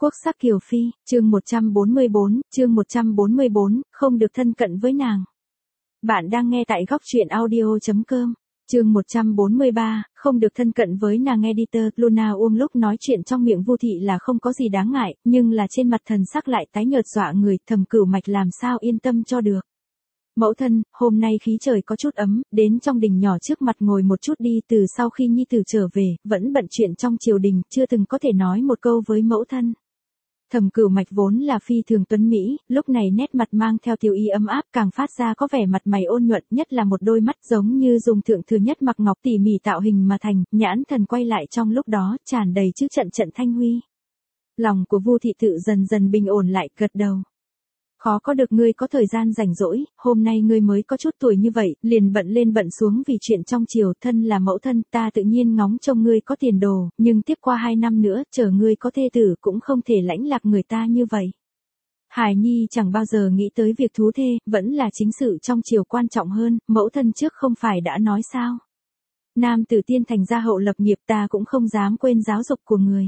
Quốc sắc Kiều Phi, chương 144, không được thân cận với nàng. Bạn đang nghe tại góc truyện audio.com. Chương 143, không được thân cận với nàng. Editor. Luna lúc nói chuyện trong miệng Vu Thị là không có gì đáng ngại, nhưng là trên mặt thần sắc lại tái nhợt dọa người. Thẩm Cửu Mạch làm sao yên tâm cho được. Mẫu thân, hôm nay khí trời có chút ấm, đến trong đình nhỏ trước mặt ngồi một chút đi. Từ sau khi nhi tử trở về, vẫn bận chuyện trong triều đình, chưa từng có thể nói một câu với mẫu thân. Thẩm Cửu Mạch vốn là phi thường tuấn mỹ, lúc này nét mặt mang theo tiêu ý ấm áp, càng phát ra có vẻ mặt mày ôn nhuận, nhất là một đôi mắt giống như dùng thượng thừa nhất mặc ngọc tỉ mỉ tạo hình mà thành, nhãn thần quay lại trong lúc đó, tràn đầy chữ trận trận thanh huy. Lòng của Vu Thị tự dần dần bình ổn lại, gật đầu. Khó có được ngươi có thời gian rảnh rỗi, hôm nay ngươi mới có chút tuổi như vậy, liền bận lên bận xuống vì chuyện trong triều. Thân là mẫu thân, ta tự nhiên ngóng trông ngươi có tiền đồ, nhưng tiếp qua 2 năm nữa, chờ ngươi có thê tử cũng không thể lãnh lạc người ta như vậy. Hải Nhi chẳng bao giờ nghĩ tới việc thú thê, vẫn là chính sự trong triều quan trọng hơn, mẫu thân trước không phải đã nói sao. Nam tử tiên thành gia hậu lập nghiệp, ta cũng không dám quên giáo dục của người.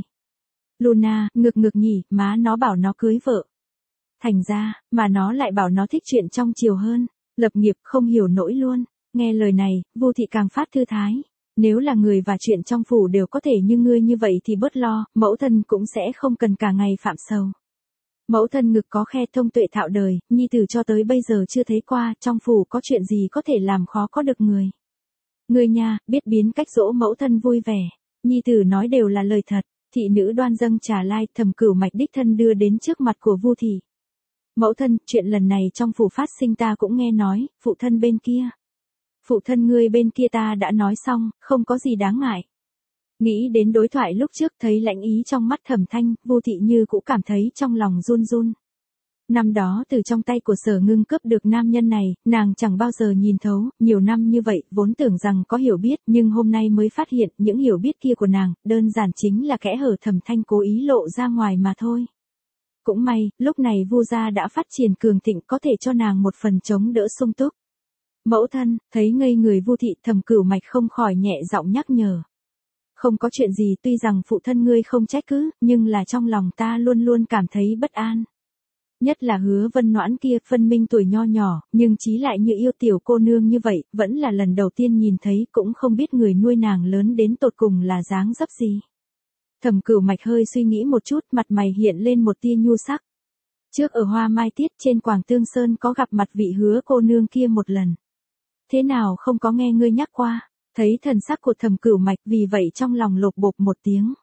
Luna, ngực nhỉ, má nó bảo nó cưới vợ. Thành ra, mà nó lại bảo nó thích chuyện trong triều hơn, lập nghiệp không hiểu nổi luôn. Nghe lời này, Vu Thị càng phát thư thái. Nếu là người và chuyện trong phủ đều có thể như ngươi như vậy thì bớt lo, mẫu thân cũng sẽ không cần cả ngày phạm sầu. Mẫu thân ngực có khe thông tuệ thạo đời, nhi tử cho tới bây giờ chưa thấy qua, trong phủ có chuyện gì có thể làm khó có được người. Ngươi nha, biết biến cách dỗ mẫu thân vui vẻ, nhi tử nói đều là lời thật. Thị nữ đoan dâng trà lai, Thẩm Cửu Mạch đích thân đưa đến trước mặt của Vu Thị. Mẫu thân, chuyện lần này trong phủ phát sinh ta cũng nghe nói, phụ thân bên kia. Phụ thân ngươi bên kia ta đã nói xong, không có gì đáng ngại. Nghĩ đến đối thoại lúc trước thấy lãnh ý trong mắt Thẩm Thanh, Vu Thị như cũng cảm thấy trong lòng run run. Năm đó từ trong tay của Sở Ngưng cướp được nam nhân này, nàng chẳng bao giờ nhìn thấu, nhiều năm như vậy, vốn tưởng rằng có hiểu biết, nhưng hôm nay mới phát hiện những hiểu biết kia của nàng, đơn giản chính là kẽ hở Thẩm Thanh cố ý lộ ra ngoài mà thôi. Cũng may, lúc này Vu gia đã phát triển cường thịnh, có thể cho nàng một phần chống đỡ sung túc. Mẫu thân, thấy ngây người Vu Thị, Thẩm Cửu Mạch không khỏi nhẹ giọng nhắc nhở. Không có chuyện gì, tuy rằng phụ thân ngươi không trách cứ, nhưng là trong lòng ta luôn luôn cảm thấy bất an. Nhất là Hứa Vân Noãn kia, phân minh tuổi nho nhỏ, nhưng chí lại như yêu tiểu cô nương như vậy, vẫn là lần đầu tiên nhìn thấy, cũng không biết người nuôi nàng lớn đến tột cùng là dáng dấp gì. Thẩm Cửu Mạch hơi suy nghĩ một chút, mặt mày hiện lên một tia nhu sắc. Trước ở Hoa Mai Tiết trên Quảng Tương Sơn có gặp mặt vị Hứa cô nương kia một lần. Thế nào không có nghe ngươi nhắc qua, thấy thần sắc của Thẩm Cửu Mạch, vì vậy trong lòng lột bột một tiếng.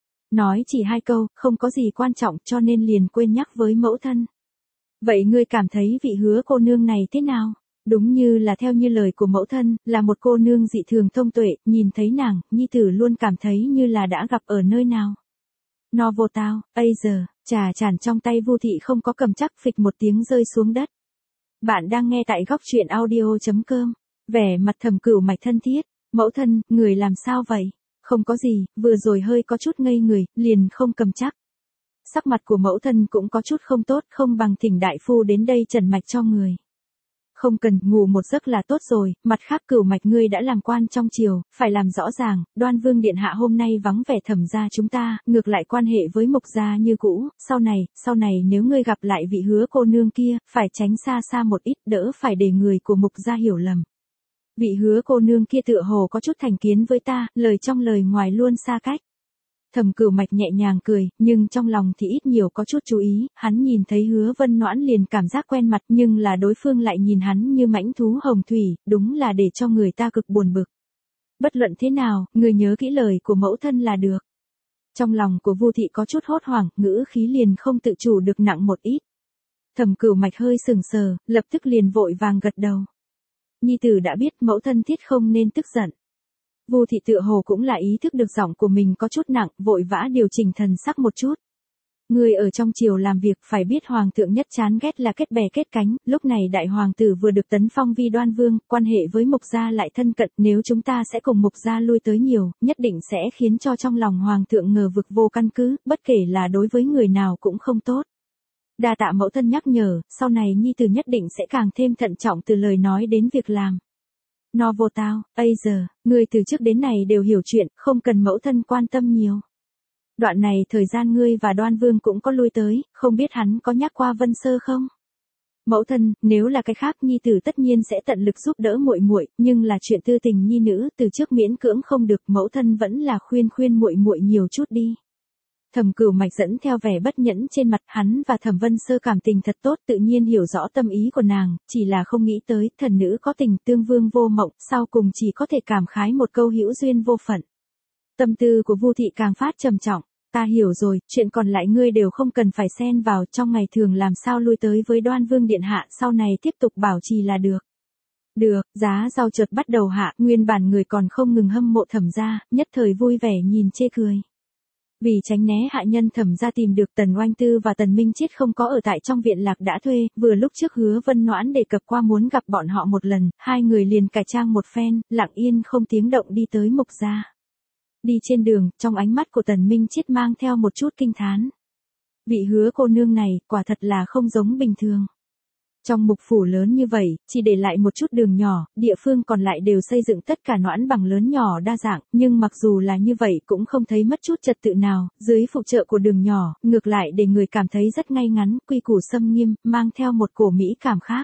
Nói chỉ 2 câu, không có gì quan trọng cho nên liền quên nhắc với mẫu thân. Vậy ngươi cảm thấy vị Hứa cô nương này thế nào? Đúng như là theo như lời của mẫu thân, là một cô nương dị thường thông tuệ, nhìn thấy nàng, nhi tử luôn cảm thấy như là đã gặp ở nơi nào. No vô tao, giờ, trà chản trong tay Vu Thị không có cầm chắc, phịch một tiếng rơi xuống đất. Bạn đang nghe tại góc truyện audio.com. Vẻ mặt Thẩm Cửu Mạch thân thiết. Mẫu thân, người làm sao vậy? Không có gì, vừa rồi hơi có chút ngây người, liền không cầm chắc. Sắc mặt của mẫu thân cũng có chút không tốt, không bằng thỉnh đại phu đến đây trần mạch cho người. Không cần, ngủ một giấc là tốt rồi. Mặt khác, Cửu Mạch ngươi đã làm quan trong triều, phải làm rõ ràng, Đoan Vương điện hạ hôm nay vắng vẻ Thẩm gia chúng ta, ngược lại quan hệ với Mục gia như cũ, sau này nếu ngươi gặp lại vị Hứa cô nương kia, phải tránh xa xa một ít, đỡ phải để người của Mục gia hiểu lầm. Vị Hứa cô nương kia tựa hồ có chút thành kiến với ta, lời trong lời ngoài luôn xa cách. Thẩm Cửu Mạch nhẹ nhàng cười, nhưng trong lòng thì ít nhiều có chút chú ý, hắn nhìn thấy Hứa Vân Noãn liền cảm giác quen mặt, nhưng là đối phương lại nhìn hắn như mãnh thú hồng thủy, đúng là để cho người ta cực buồn bực. Bất luận thế nào, người nhớ kỹ lời của mẫu thân là được. Trong lòng của Vu Thị có chút hốt hoảng, ngữ khí liền không tự chủ được nặng một ít. Thẩm Cửu Mạch hơi sừng sờ, lập tức liền vội vàng gật đầu. Nhi tử đã biết, mẫu thân thiết không nên tức giận. Vu Thị tựa hồ cũng là ý thức được giọng của mình có chút nặng, vội vã điều chỉnh thần sắc một chút. Người ở trong triều làm việc phải biết hoàng thượng nhất chán ghét là kết bè kết cánh, lúc này đại hoàng tử vừa được tấn phong vi Đoan Vương, quan hệ với Mục gia lại thân cận, nếu chúng ta sẽ cùng Mục gia lui tới nhiều, nhất định sẽ khiến cho trong lòng hoàng thượng ngờ vực vô căn cứ, bất kể là đối với người nào cũng không tốt. Đa tạ mẫu thân nhắc nhở, sau này nhi tử nhất định sẽ càng thêm thận trọng từ lời nói đến việc làm. No vô tao, giờ, người từ trước đến nay đều hiểu chuyện, không cần mẫu thân quan tâm nhiều. Đoạn này thời gian ngươi và Đoan Vương cũng có lui tới, không biết hắn có nhắc qua Vân Sơ không? Mẫu thân, nếu là cái khác nhi tử tất nhiên sẽ tận lực giúp đỡ muội muội, nhưng là chuyện tư tình nhi nữ từ trước miễn cưỡng không được, mẫu thân vẫn là khuyên muội muội nhiều chút đi. Thẩm Cửu Mạch dẫn theo vẻ bất nhẫn trên mặt, hắn và Thẩm Vân Sơ cảm tình thật tốt, tự nhiên hiểu rõ tâm ý của nàng, chỉ là không nghĩ tới thần nữ có tình tương vương vô mộng, sau cùng chỉ có thể cảm khái một câu hữu duyên vô phận. Tâm tư của Vu thị càng phát trầm trọng. Ta hiểu rồi, chuyện còn lại ngươi đều không cần phải xen vào, trong ngày thường làm sao lui tới với Đoan Vương điện hạ, sau này tiếp tục bảo trì là được. Được, giá rau chợt bắt đầu hạ, nguyên bản người còn không ngừng hâm mộ Thẩm gia, nhất thời vui vẻ nhìn chê cười. Vì tránh né hạ nhân Thẩm gia tìm được Tần Oanh Tư và Tần Minh Chiết không có ở tại trong viện lạc đã thuê, vừa lúc trước Hứa Vân Noãn đề cập qua muốn gặp bọn họ một lần, hai người liền cải trang một phen, lặng yên không tiếng động đi tới Mục gia. Đi trên đường, trong ánh mắt của Tần Minh Chiết mang theo một chút kinh thán. Vị Hứa cô nương này, quả thật là không giống bình thường. Trong Mục phủ lớn như vậy, chỉ để lại một chút đường nhỏ, địa phương còn lại đều xây dựng tất cả noãn bằng lớn nhỏ đa dạng, nhưng mặc dù là như vậy cũng không thấy mất chút trật tự nào, dưới phụ trợ của đường nhỏ, ngược lại để người cảm thấy rất ngay ngắn, quy củ xâm nghiêm, mang theo một cổ mỹ cảm khác.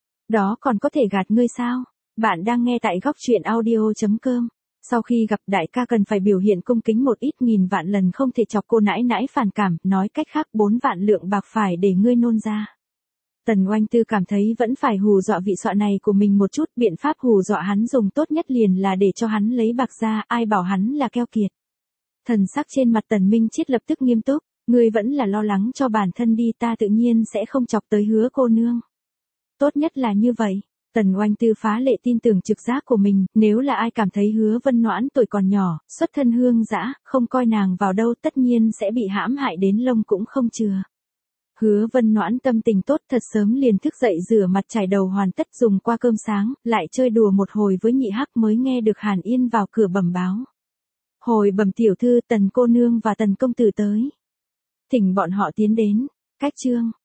Đó còn có thể gạt ngươi sao? Bạn đang nghe tại góc truyện audio.com. Sau khi gặp đại ca cần phải biểu hiện cung kính một ít, nghìn vạn lần không thể chọc cô nãi nãi phản cảm, nói cách khác 4 vạn lượng bạc phải để ngươi nôn ra. Tần Oanh Tư cảm thấy vẫn phải hù dọa vị xọa này của mình một chút, biện pháp hù dọa hắn dùng tốt nhất liền là để cho hắn lấy bạc ra, ai bảo hắn là keo kiệt. Thần sắc trên mặt Tần Minh Chiết lập tức nghiêm túc, ngươi vẫn là lo lắng cho bản thân đi, ta tự nhiên sẽ không chọc tới Hứa cô nương. Tốt nhất là như vậy. Tần Oanh Tư phá lệ tin tưởng trực giác của mình, nếu là ai cảm thấy Hứa Vân Noãn tuổi còn nhỏ, xuất thân hương dã, không coi nàng vào đâu, tất nhiên sẽ bị hãm hại đến lông cũng không chừa. Hứa Vân Noãn tâm tình tốt, thật sớm liền thức dậy rửa mặt chải đầu hoàn tất, dùng qua cơm sáng, lại chơi đùa một hồi với Nhị Hắc mới nghe được Hàn Yên vào cửa bẩm báo. Hồi bẩm tiểu thư, Tần cô nương và Tần công tử tới. Thỉnh bọn họ tiến đến. Cách chương